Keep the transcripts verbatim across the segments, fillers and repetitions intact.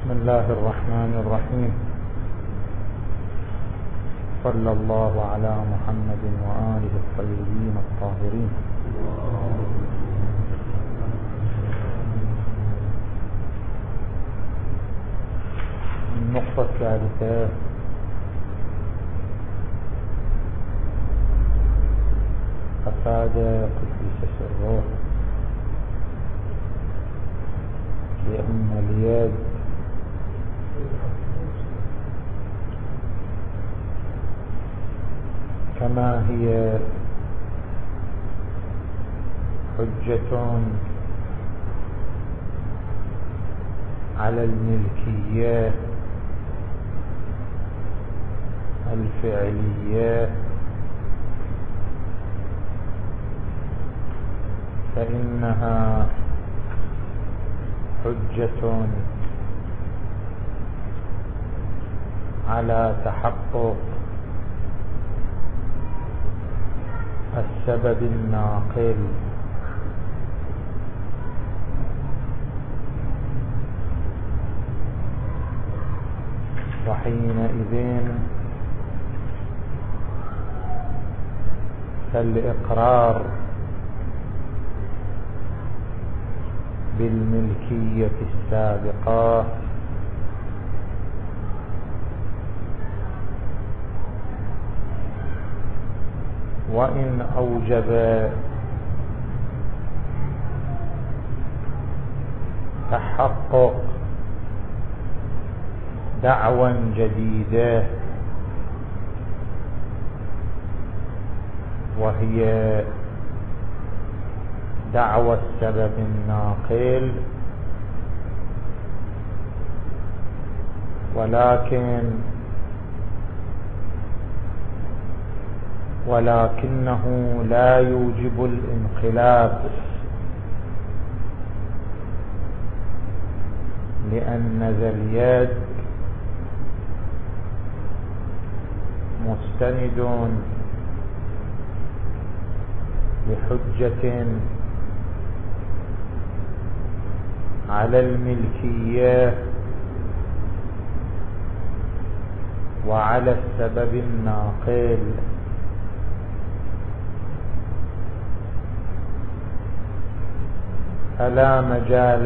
بسم الله الرحمن الرحيم. صلى الله على محمد وآله الطيبين الطاهرين. النقطة الثالثة: أفاد قدس سره بأن اليد كما هي حجة على الملكية الفعلية، فإنها حجة على تحقق السبب الناقل، وحينئذ فالإقرار بالملكية السابقة وإن أوجب تحقق دعوى جديدة، وهي دعوى السبب الناقل، ولكن ولكنه لا يوجب الانقلاب، لأن ذا اليد مستند بحجة على الملكية وعلى السبب الناقل، فلا مجال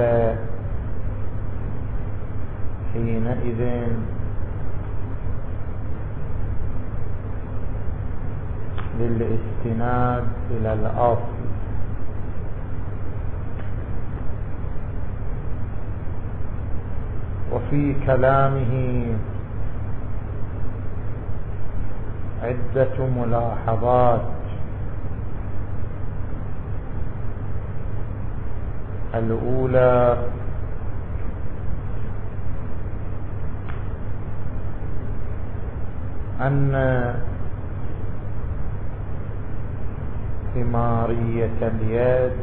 حينئذ للاستناد إلى الأصل. وفي كلامه عدة ملاحظات. الأولى: أن ثمارية اليد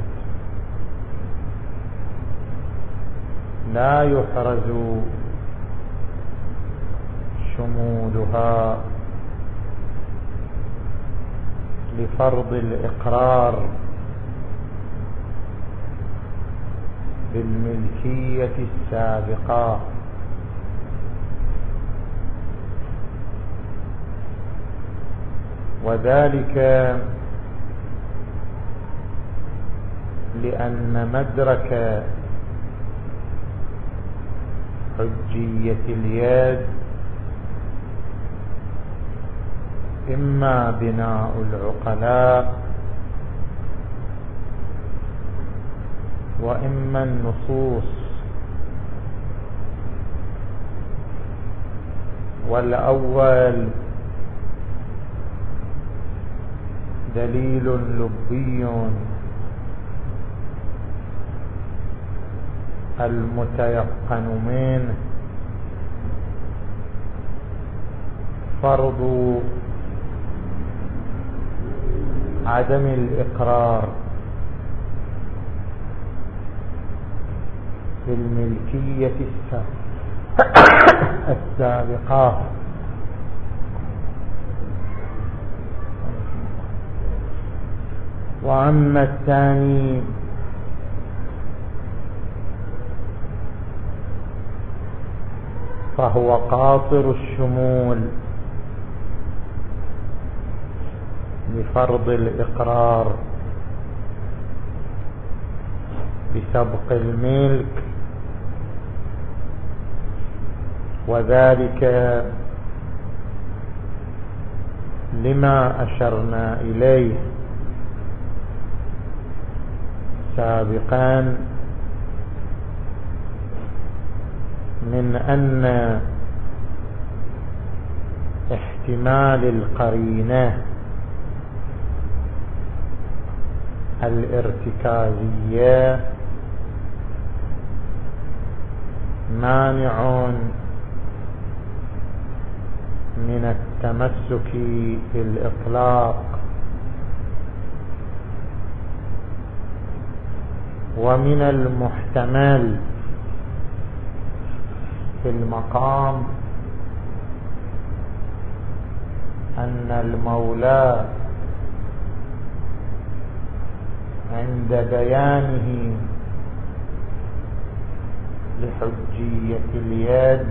لا يحرز شمولها لفرض الإقرار بالملكية السابقة، وذلك لأن مدرك حجية اليد إما بناء العقلاء وإما النصوص، والأول دليل لبي المتيقن منه فرض عدم الإقرار بالملكية السابقة، وأما الثاني فهو قاصر الشمول لفرض الإقرار بسبق الملك، وذلك لما أشرنا إليه سابقا من أن احتمال القرينة الارتكازية مانع من التمسك بالإطلاق، ومن المحتمل في المقام أن المولى عند بيانه لحجية اليد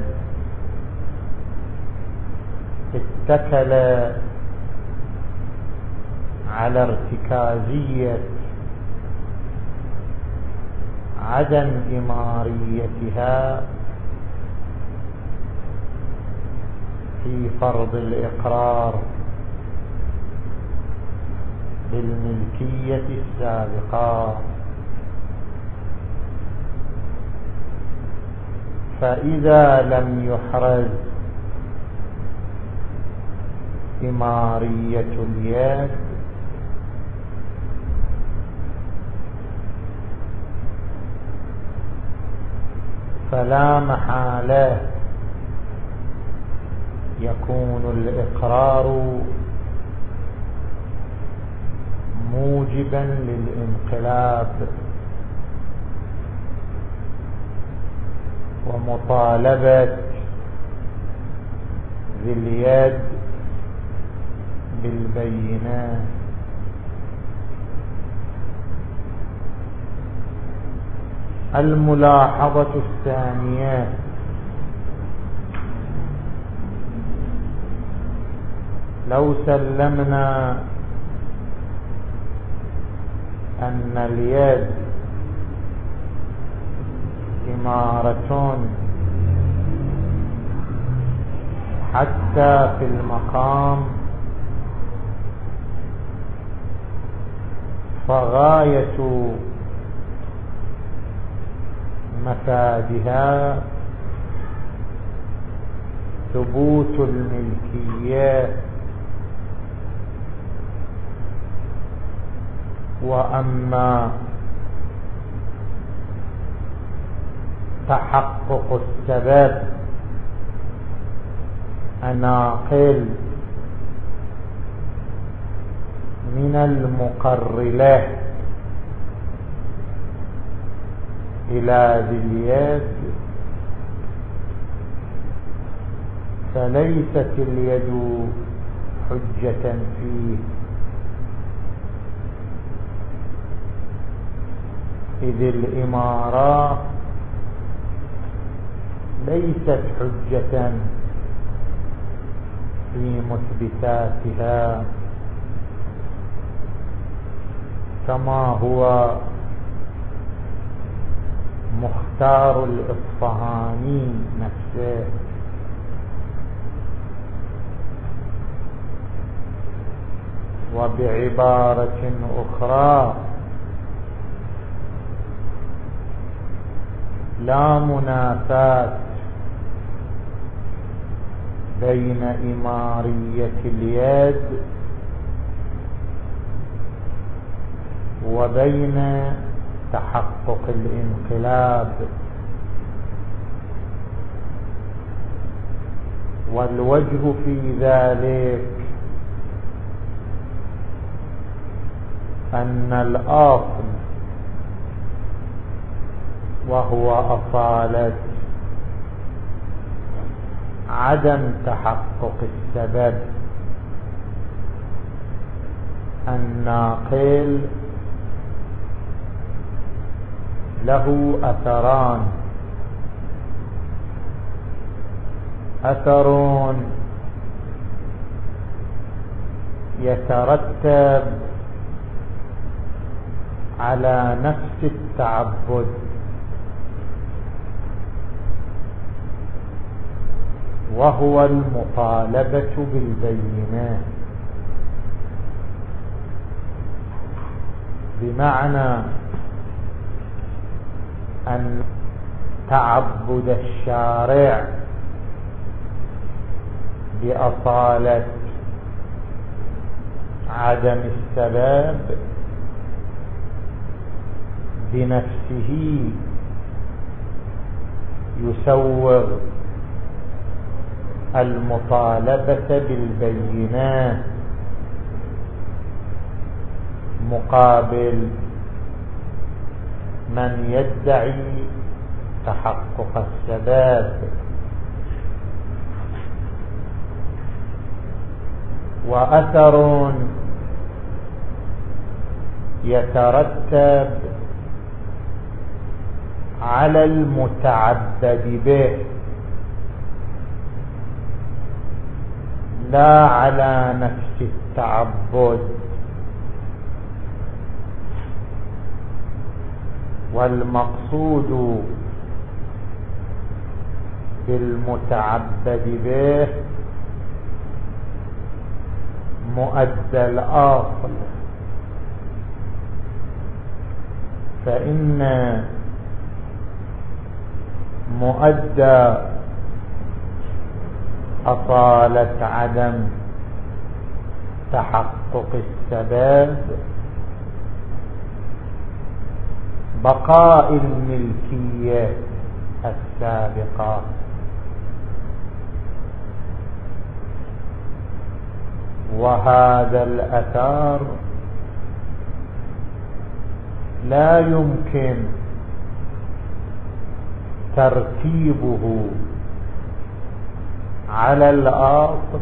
اتكل على ارتكازية عدم إماريتها في فرض الإقرار بالملكية السابقة، فإذا لم يحرز إمارية اليد فلا محالة يكون الإقرار موجبا للانقلاب ومطالبة ذي اليد بالبينات. الملاحظة الثانية: لو سلمنا أن اليد إمارة حتى في المقام، فغاية مفادها ثبوت الملكية، وأما تحقق السبب الناقل من المقر له إلى ذي اليد، فليست اليد حجة فيه، إذ الإمارة ليست حجة في مثبتاتها، كما هو مختار الإصفهاني نفسه. وبعبارة أخرى: لا منافاة بين إمارية اليد وبين تحقق الانقلاب، والوجه في ذلك أن الأصل وهو أصالة عدم تحقق السبب الناقل له أثران: أثر يترتب على نفس التعبد، وهو المطالبة بالبينات، بمعنى أن تعبد الشارع بأصالة عدم السبب بنفسه يسوغ المطالبة بالبينات مقابل من يدعي تحقق السبب. وأثر يترتب على المتعبد به لا على نفس التعبد، والمقصود بالمتعبد به مؤدى الأصل، فإن مؤدى أصالة عدم تحقق السبب بقاء الملكية السابقة، وهذا الأثر لا يمكن ترتيبه على الأصل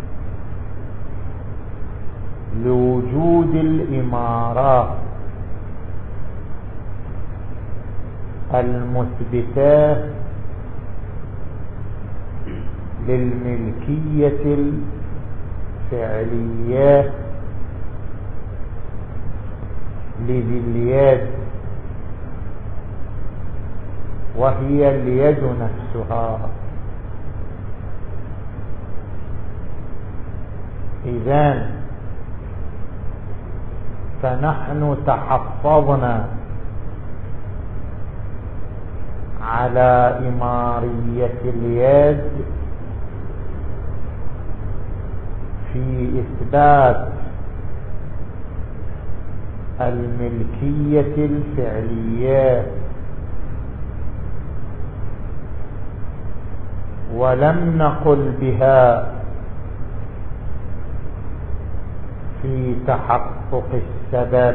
لوجود الإمارة المثبتة للملكية الفعلية لذي اليد، وهي اليد نفسها. إذن فنحن تحفظنا على إمارية اليد في إثبات الملكية الفعلية، ولم نقل بها في تحقق السبب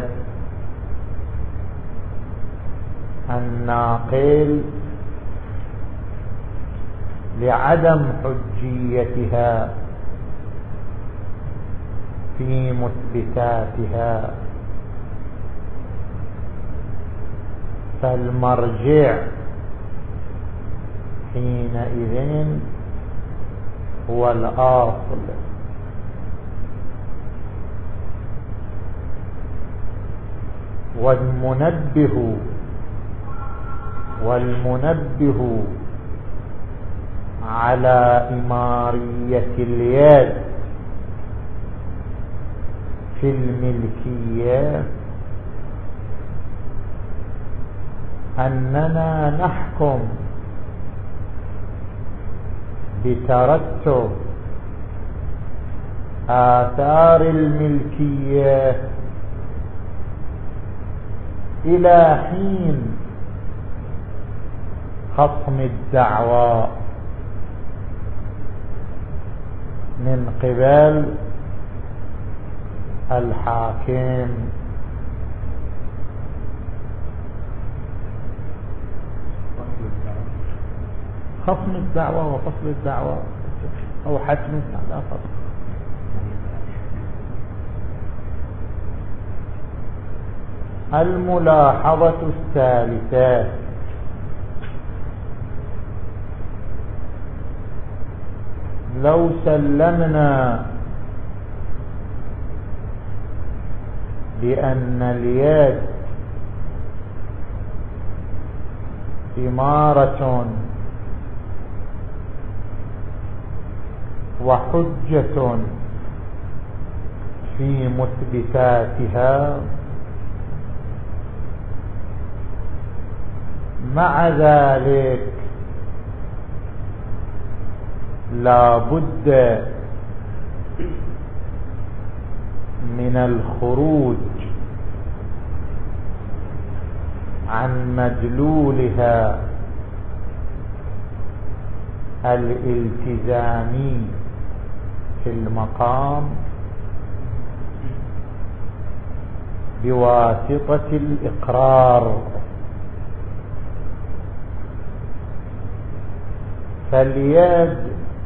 الناقل لعدم حجيتها في مثبتاتها. فالمرجع حينئذ هو الأصل، والمنبه والمنبه على إمارية اليد في الملكية أننا نحكم بترتب آثار الملكية إلى حين خصم الدعوى من قبل الحاكم. خصم الدعوى وفصل الدعوى أو حتم على فصل. الملاحظة الثالثة: لو سلمنا بأن اليد إمارة وحجة في مثبتاتها، مع ذلك لا بد من الخروج عن مدلولها الالتزامي في المقام بواسطة الإقرار. فاليد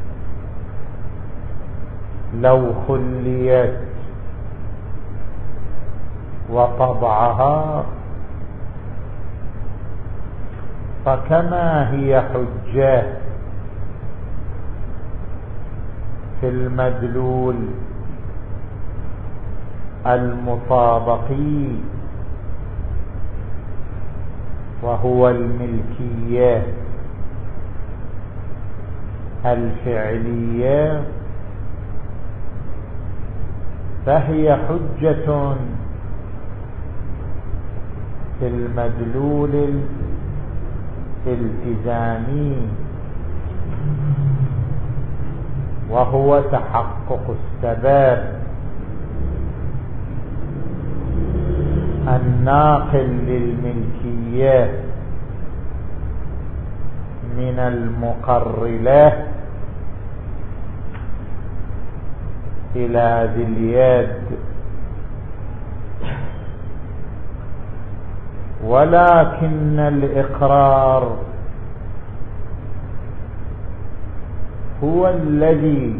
لو خليت وطبعها فكما هي حجة في المدلول المطابقي وهو الملكية الفعلية، فهي حجة في المدلول الالتزامي وهو تحقق السبب الناقل للملكية من المقر له إلى ذي اليد. ولكن الإقرار هو الذي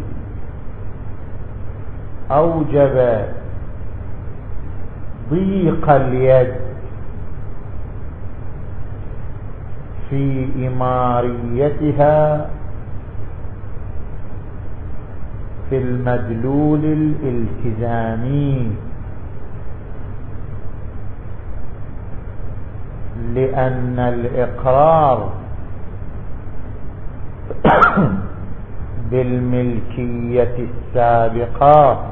أوجب ضيق اليد في إماريتها في المدلول الالتزامي، لأن الإقرار بالملكية السابقة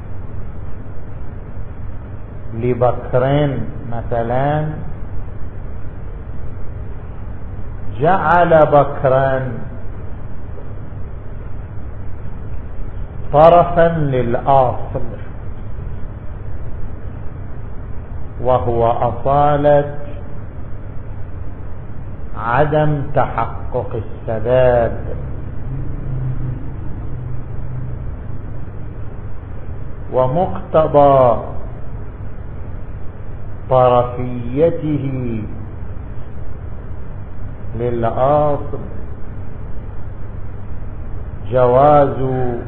لبكر مثلا جعل بكرا طرفا للأصل وهو أصالة عدم تحقق السبب. ومقتضى طرفيته للأصل جواز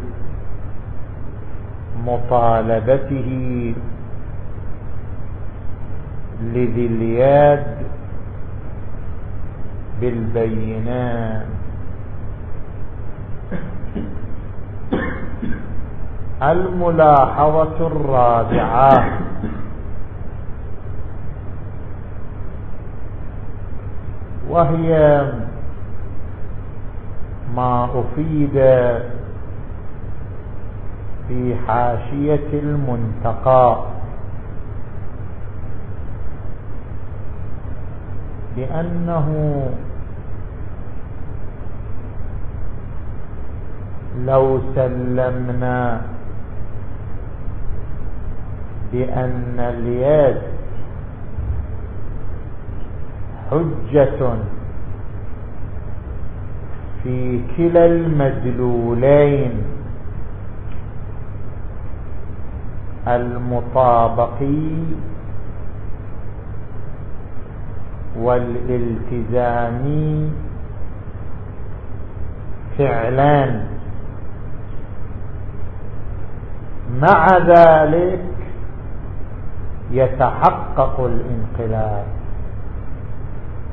مطالبته لذي اليد بالبينات. الملاحظة الرابعة وهي ما أفيد في حاشية المنتقى بأنه لو سلمنا بأن اليد حجة في كلا المدلولين المطابقي والالتزامي فعلا، مع ذلك يتحقق الانقلاب.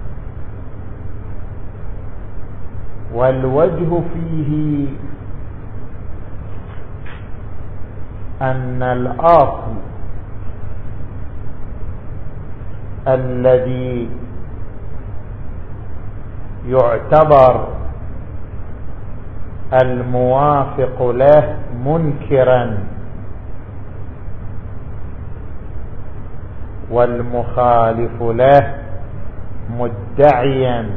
والوجه فيه أن الأصل الذي يعتبر الموافق له منكرا والمخالف له مدعيا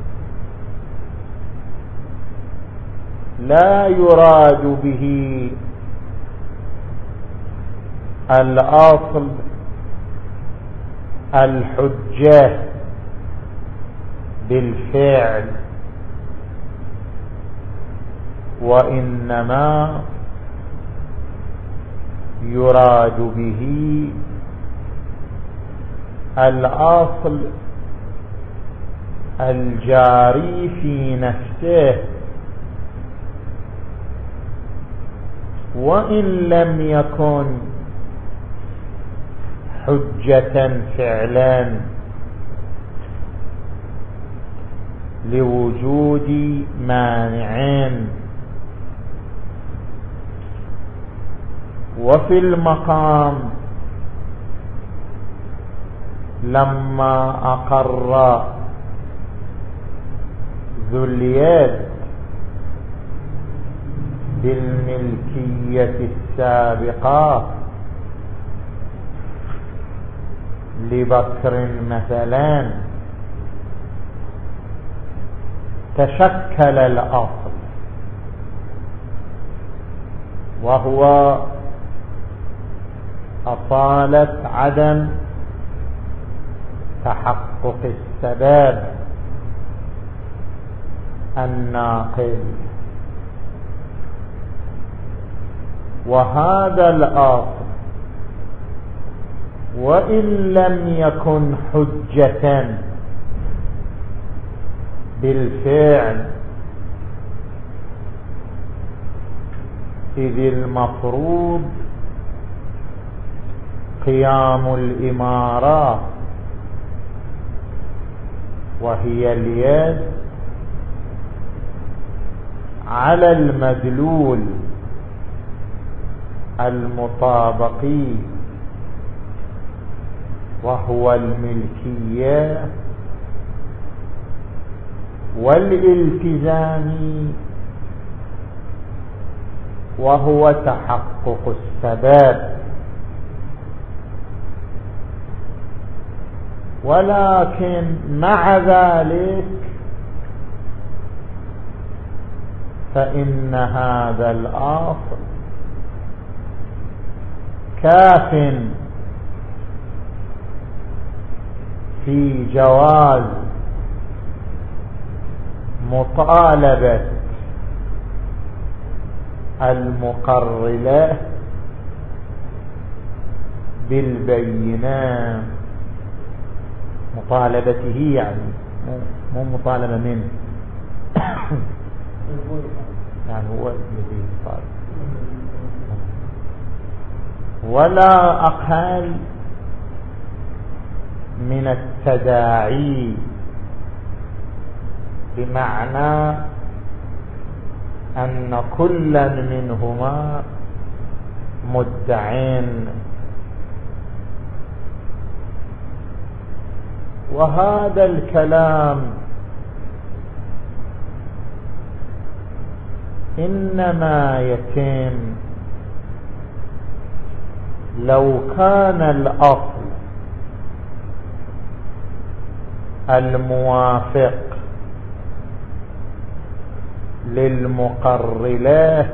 لا يراد به الأصل الحجة بالفعل، وإنما يراد به الأصل الجاري في نفسه، وإن لم يكن حجة فعلا لوجود مانعين. وفي المقام لما أقر ذو اليد بالملكية السابقة لبكر مثلا تشكل الأصل، وهو أصالة عدم تحقق السبب الناقل، وهذا الأصل وإن لم يكن حجة بالفعل، إذ المفروض قيام الإمارة وهي اليد على المدلول المطابقي وهو الملكية، والالتزام وهو تحقق السبب. ولكن مع ذلك فإن هذا الأصل كاف في جواز مطالبة المقر له بالبينة، مطالبته يعني مو مطالبة منه يعني هو الذي يطالب، ولا أقل من التداعي، بمعنى أن كلا منهما مدعين. وهذا الكلام إنما يتم لو كان الأصل الموافق للمقر له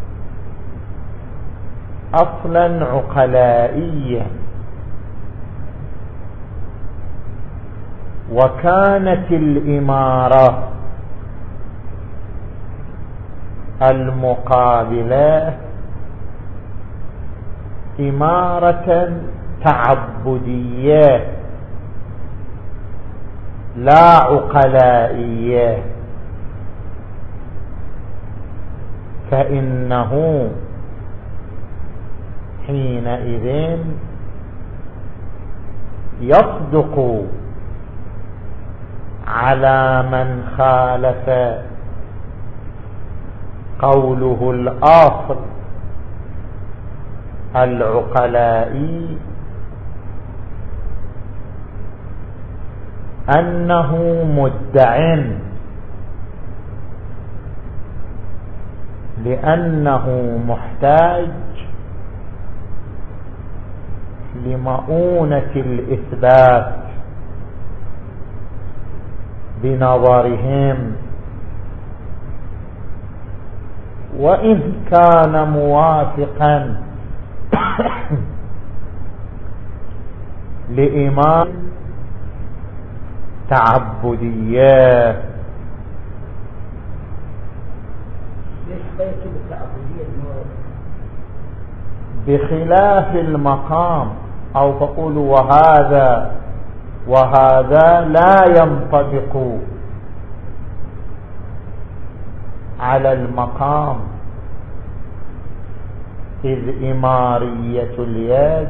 أصلا عقلائيا، وكانت الإمارة المقابلة إمارة تعبدية لا عقلائية، فإنه حينئذ يصدق على من خالف قوله الأصل العقلاء أنه مدع لأنه محتاج لمؤونة الإثبات بنظرهم، وإن كان موافقا لإيمان تعبدية. بخلاف المقام، أو تقول وهذا وهذا لا ينطبق على المقام، إذ إمارية اليد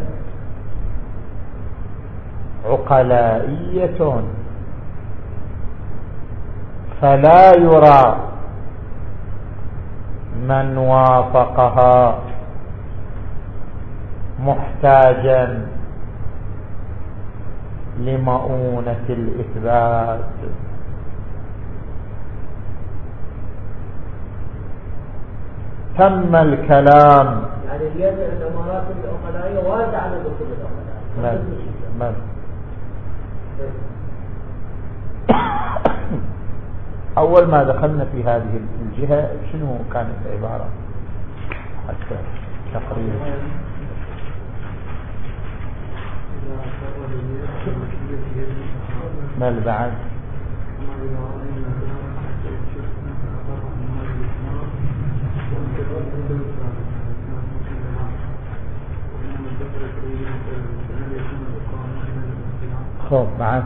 عقلائية، فلا يرى من وافقها محتاجا لمؤونة الإثبات. تم الكلام. يعني اليد عند الامارات العقلائية واردة على دخول العقلاء. بل أول ما دخلنا في هذه الجهة شنو كانت العبارة حتى تقريبا؟ بل بعد خب بعد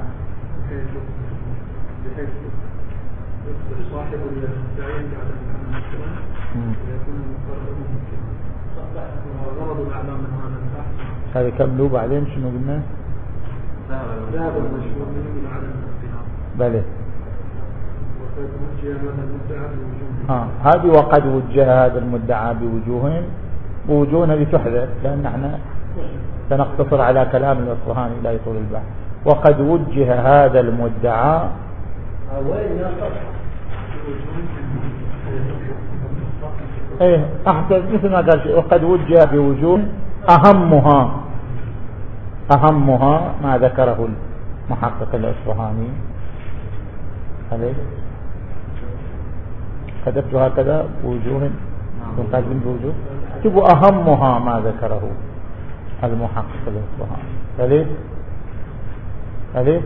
صاحب المدعين بعد أن المسلم ويكون المقرر ممكنا. وغرض الأعلام من هذا البحث هذا كملوا بعدين شنو قلنا؟ ذهب المشهور منه على الانقلاب. بلى. وقد وجه هذا المدعى بوجوه. ها هذه وقد وجه هذا المدعى بوجوه بوجوهنا لتحذف، لأن احنا سنقتصر على كلام الأصفهاني لا يطول البحث. وقد وجه هذا المدعى ايه احسن مثل ما قال شيء. وقد وجه بوجوه اهمها اهمها ما ذكره المحقق الاصفهاني. عليه كتبت هكذا بوجوه كاتبين بوجوه اكتبوا اهمها ما ذكره المحقق الاصفهاني. عليه عليه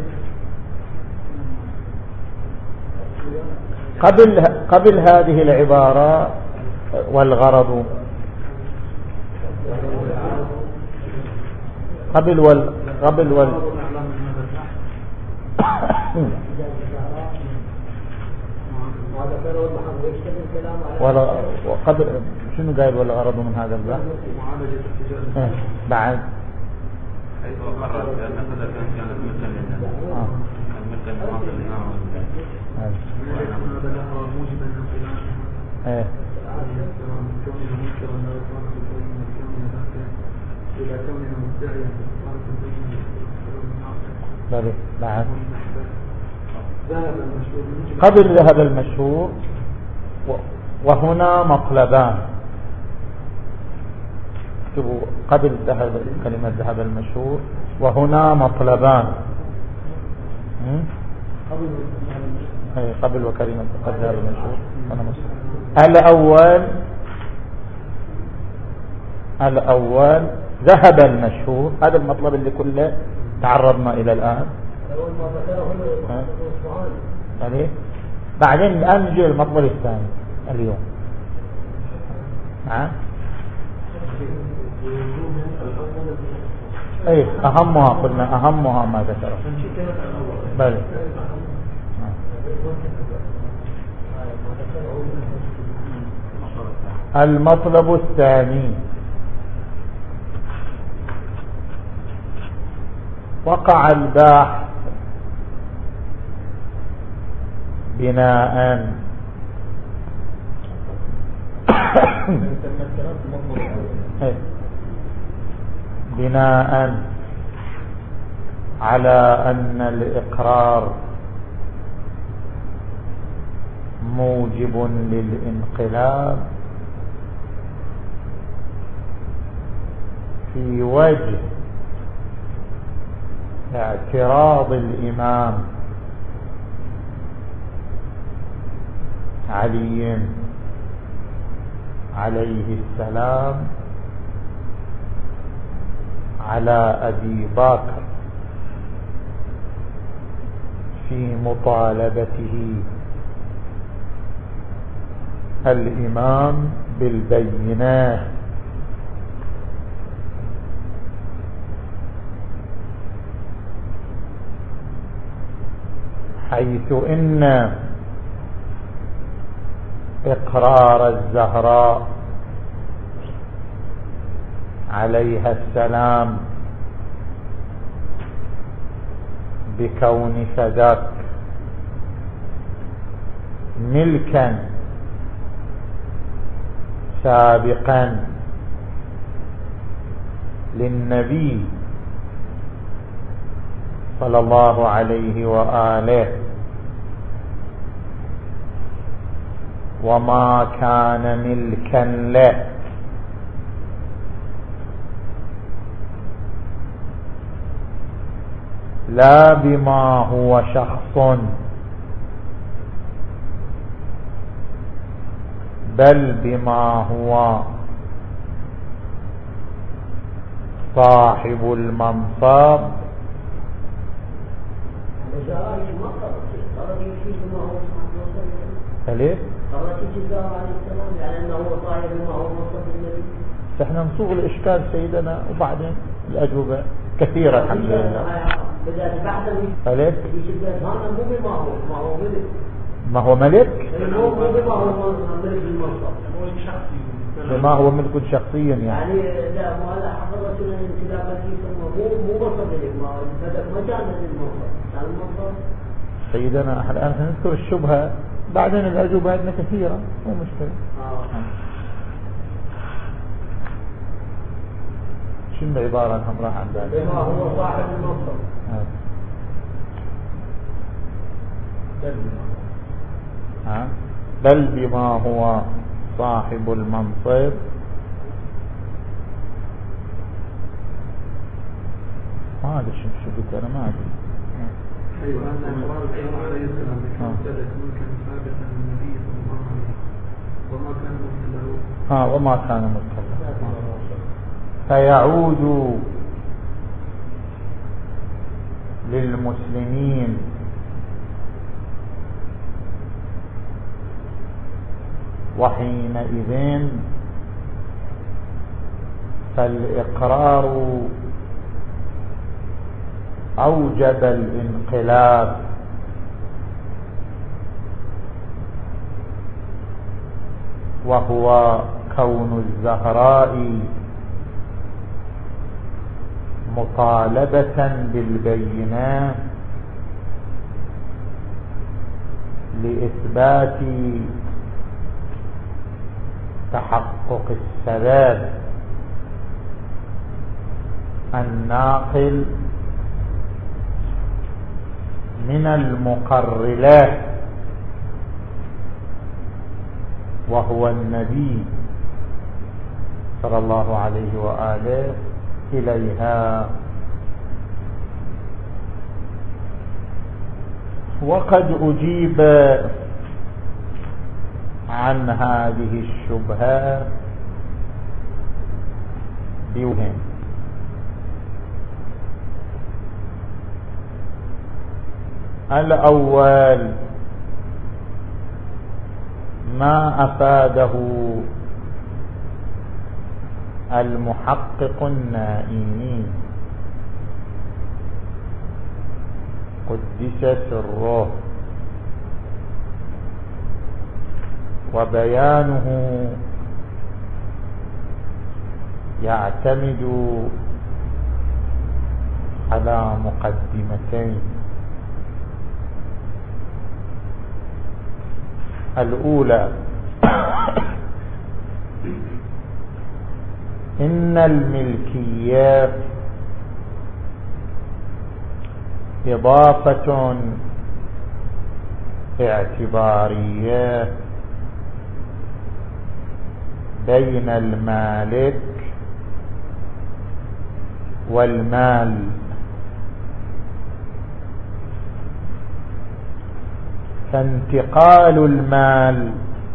قبل قبل هذه العبارة والغرض قبل وال قبل وال ولا وقبل شنو قايل والغرض من هذا البحث؟ اه بعد حيث قرر بأن هذا كان المتن المتن واصل لنا هذا له موجبا للخلاف. ايه كوننا منكرا لا يقال بين كوننا ذاك الى كوننا مدعيا قال بين بلى بعد ذهب المشهور قبل ذهب المشهور وهنا مطلبان. اكتبوا قبل ذهب كلمة ذهب المشهور وهنا مطلبان. اي قبل وكلمة قد ذهب المشهور. الأول الأول ذهب المشهور، هذا المطلب اللي كله تعرضنا إلى الآن. يعني بعدين الآن نجي المطلب الثاني اليوم. ها ايه اهمها قلنا اهمها ما ذكره. بل المطلب الثاني وقع الباحث بناء بناء على أن الإقرار موجب للانقلاب في وجه اعتراض الإمام علي عليه السلام على أبي بكر في مطالبته الإمام بالبينات، حيث إن إقرار الزهراء عليها السلام بكون فداك ملكا سابقا للنبي صلى الله عليه وآله، وما كان ملكا له لا بما هو شخص بل بما هو صاحب المنصب. ليه؟ احنا نصوغ الاشكال سيدنا وبعدين الاجوبه كثيره الحمد لله. ليه؟ ما هو ملك؟ ما هو ملك شخصيا يعني. يعني لا ما لا حضرت الانتداب مو مو مصدر لك ما ما كان المنصب كان المنصب. سيدنا الآن سنذكر الشبهة بعدين الأجوبة عندنا كثيرة مو مشكلة. آه. شنو العبارة هم راح عن ذلك؟ بما هو صاحب المنصب. ها بل بما هو صاحب المنصب ما أدري شو شو قلت أنا ما أدري. أيوة هذا إقرار الإمام عليه السلام بكون ثلاث ملكا سابقا للنبي صلى الله عليه وما كان ملكا له. آه وما كان ملكا له فيعود للمسلمين وحينئذ فالإقرار أوجب الانقلاب وهو كون الزهراء مطالبة بالبينات لإثبات تحقق السبب الناقل من المقرلات وهو النبي صلى الله عليه وآله إليها. وقد أجيب عن هذه الشبهة بوجه. الأول ما أفاده المحقق النائي قدس سره وبيانه يعتمد على مقدمتين. الأولى إن الملكية إضافة اعتبارية بين المالك والمال، فانتقال المال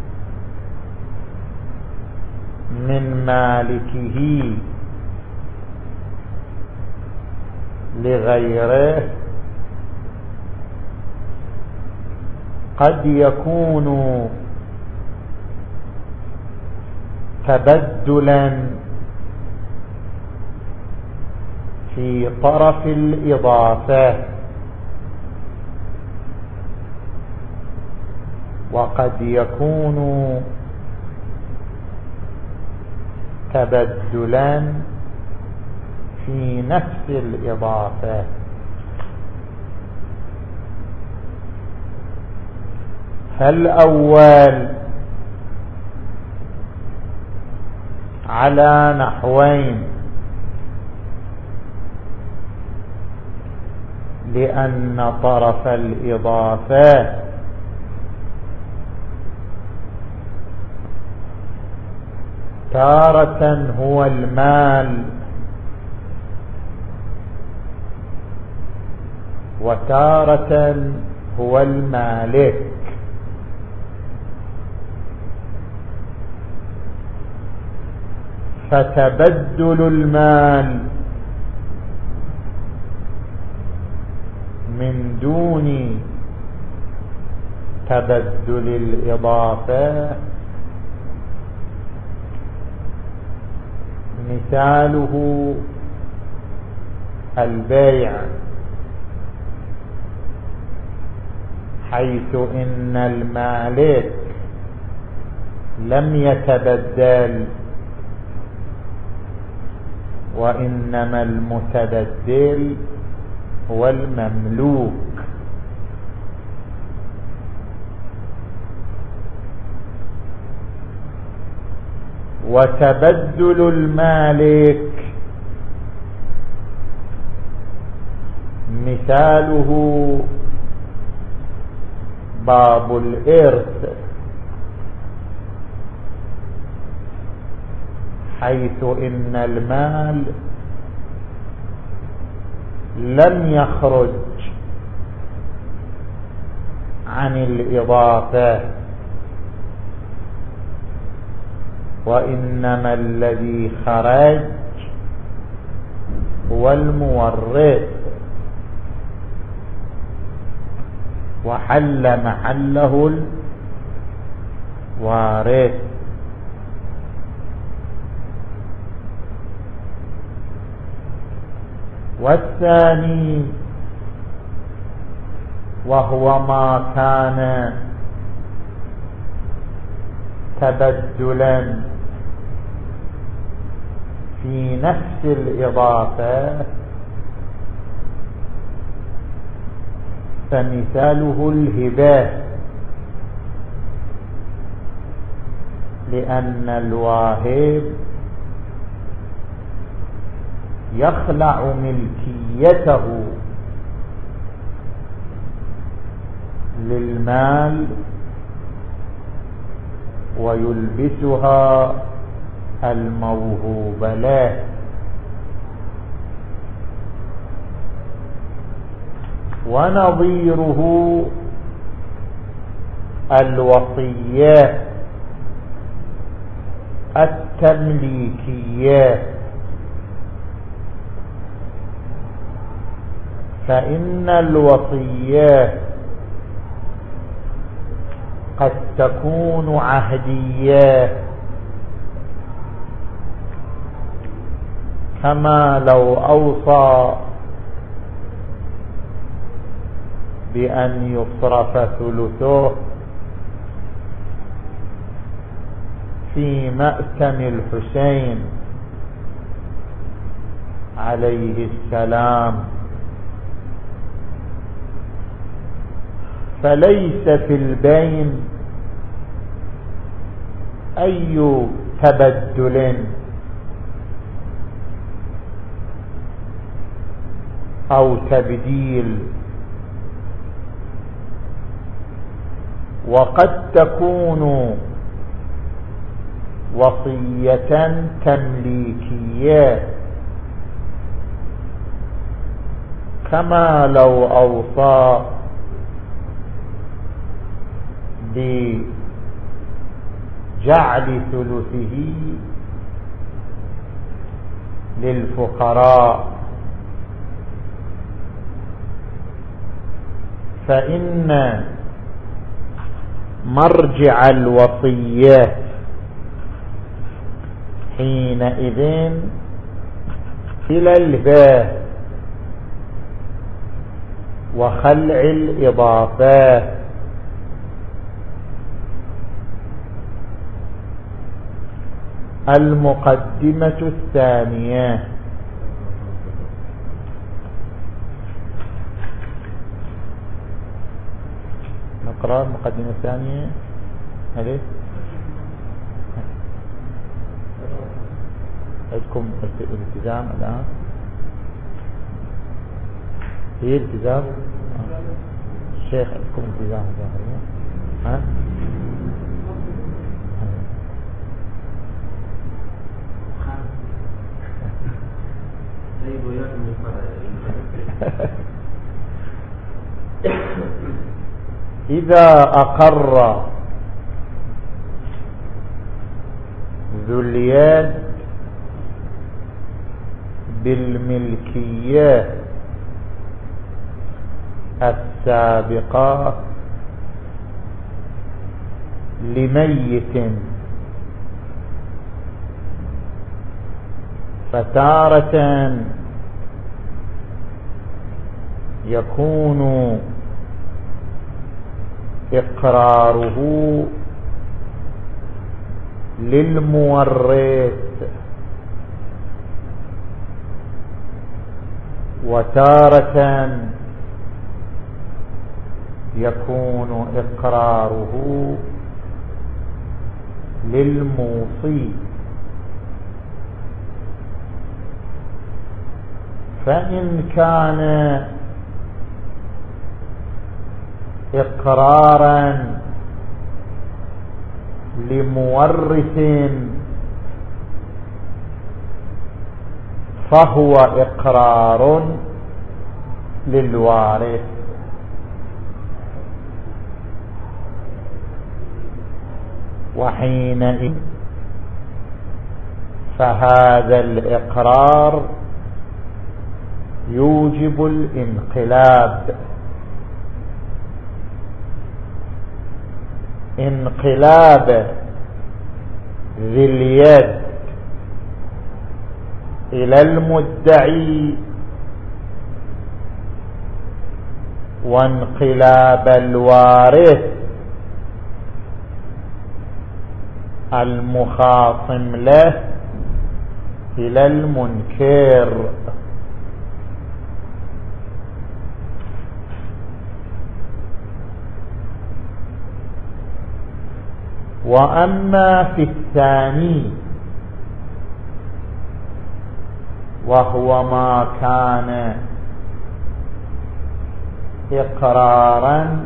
من مالكه لغيره قد يكون تبدلا في طرف الإضافة، وقد يكون تبدلا في نفس الإضافة. فالأول على نحوين، لأن طرف الإضافة تارة هو المال وتارة هو المالك، فتبدل المال من دون تبدل الإضافة مثاله البيع، حيث إن المالك لم يتبدل وإنما المتبدل هو المملوك. وتبدل المالك مثاله باب الإرث، حيث إن المال لم يخرج عن الإضافة وإنما الذي خرج هو المورث وحل محله الوارث. والثاني وهو ما كان تبدلا في نفس الإضافة فمثاله الهبة، لأن الواهب يخلع ملكيته للمال ويلبسها الموهوب له. ونظيره الوصية التمليكية، فإن الوصية قد تكون عهدية، كما لو أوصى بأن يصرف ثلثه في مأتم الحسين عليه السلام، فليس في البين أي تبدل أو تبديل، وقد تكون وصية تمليكية، كما لو أوصى بجعل ثلثه للفقراء، فإن مرجع الوصية حينئذ إلى الباه وخلع الإضافات، المقدمة الثانية. نقرأ المقدمة الثانية. هذه عندكم الالتزام الآن، هي التزام الشيخ، عندكم التزام ظاهرية. ها إذا أقر ذو اليد بالملكية السابقة لميت، فتارة يكون إقراره للمورث، وتارة يكون إقراره للموصي. فإن كان إقرارا لمورث فهو إقرار للوارث، وحينئذ فهذا الإقرار يوجب الانقلاب، انقلاب ذي اليد إلى المدعي، وانقلاب الوارث المخاصم له إلى المنكر. وأما في الثاني وهو ما كان إقرارا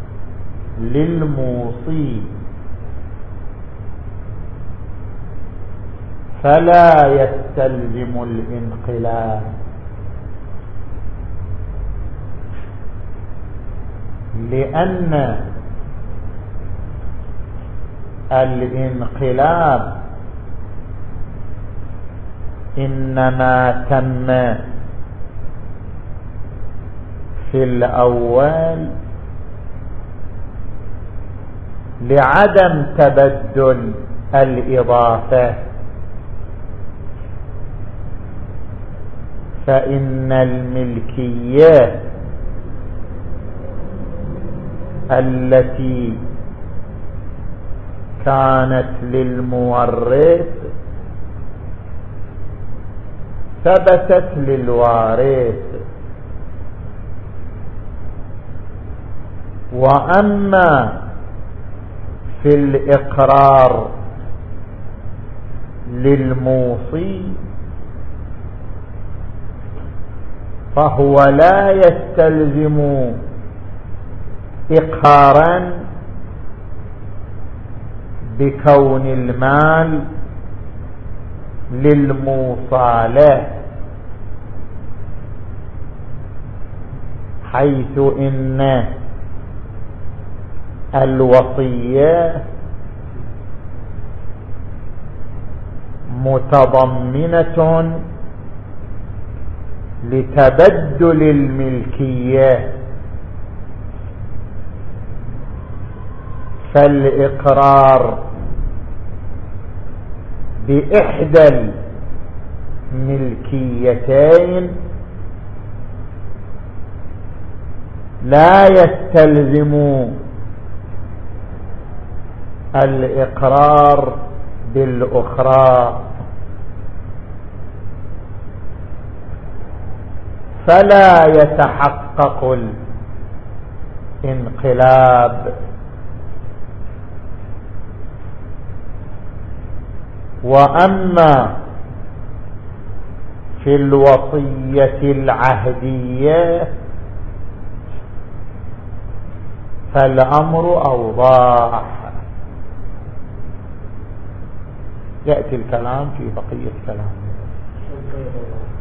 للموصي فلا يستلزم الانقلاب، لأن الانقلاب إنما تم في الأول لعدم تبدل الإضافة، فإن الملكية التي كانت للمورث ثبتت للوارث. وأما في الإقرار للموصي فهو لا يستلزم إقرارا بكون المال للموصالة، حيث إن الوصية متضمنة لتبدل الملكية، فالإقرار بإحدى الملكيتين لا يستلزم الإقرار بالأخرى، فلا يتحقق الانقلاب. وأما في الوصية العهدية فالأمر أوضح. يأتي الكلام في بقية كلامه.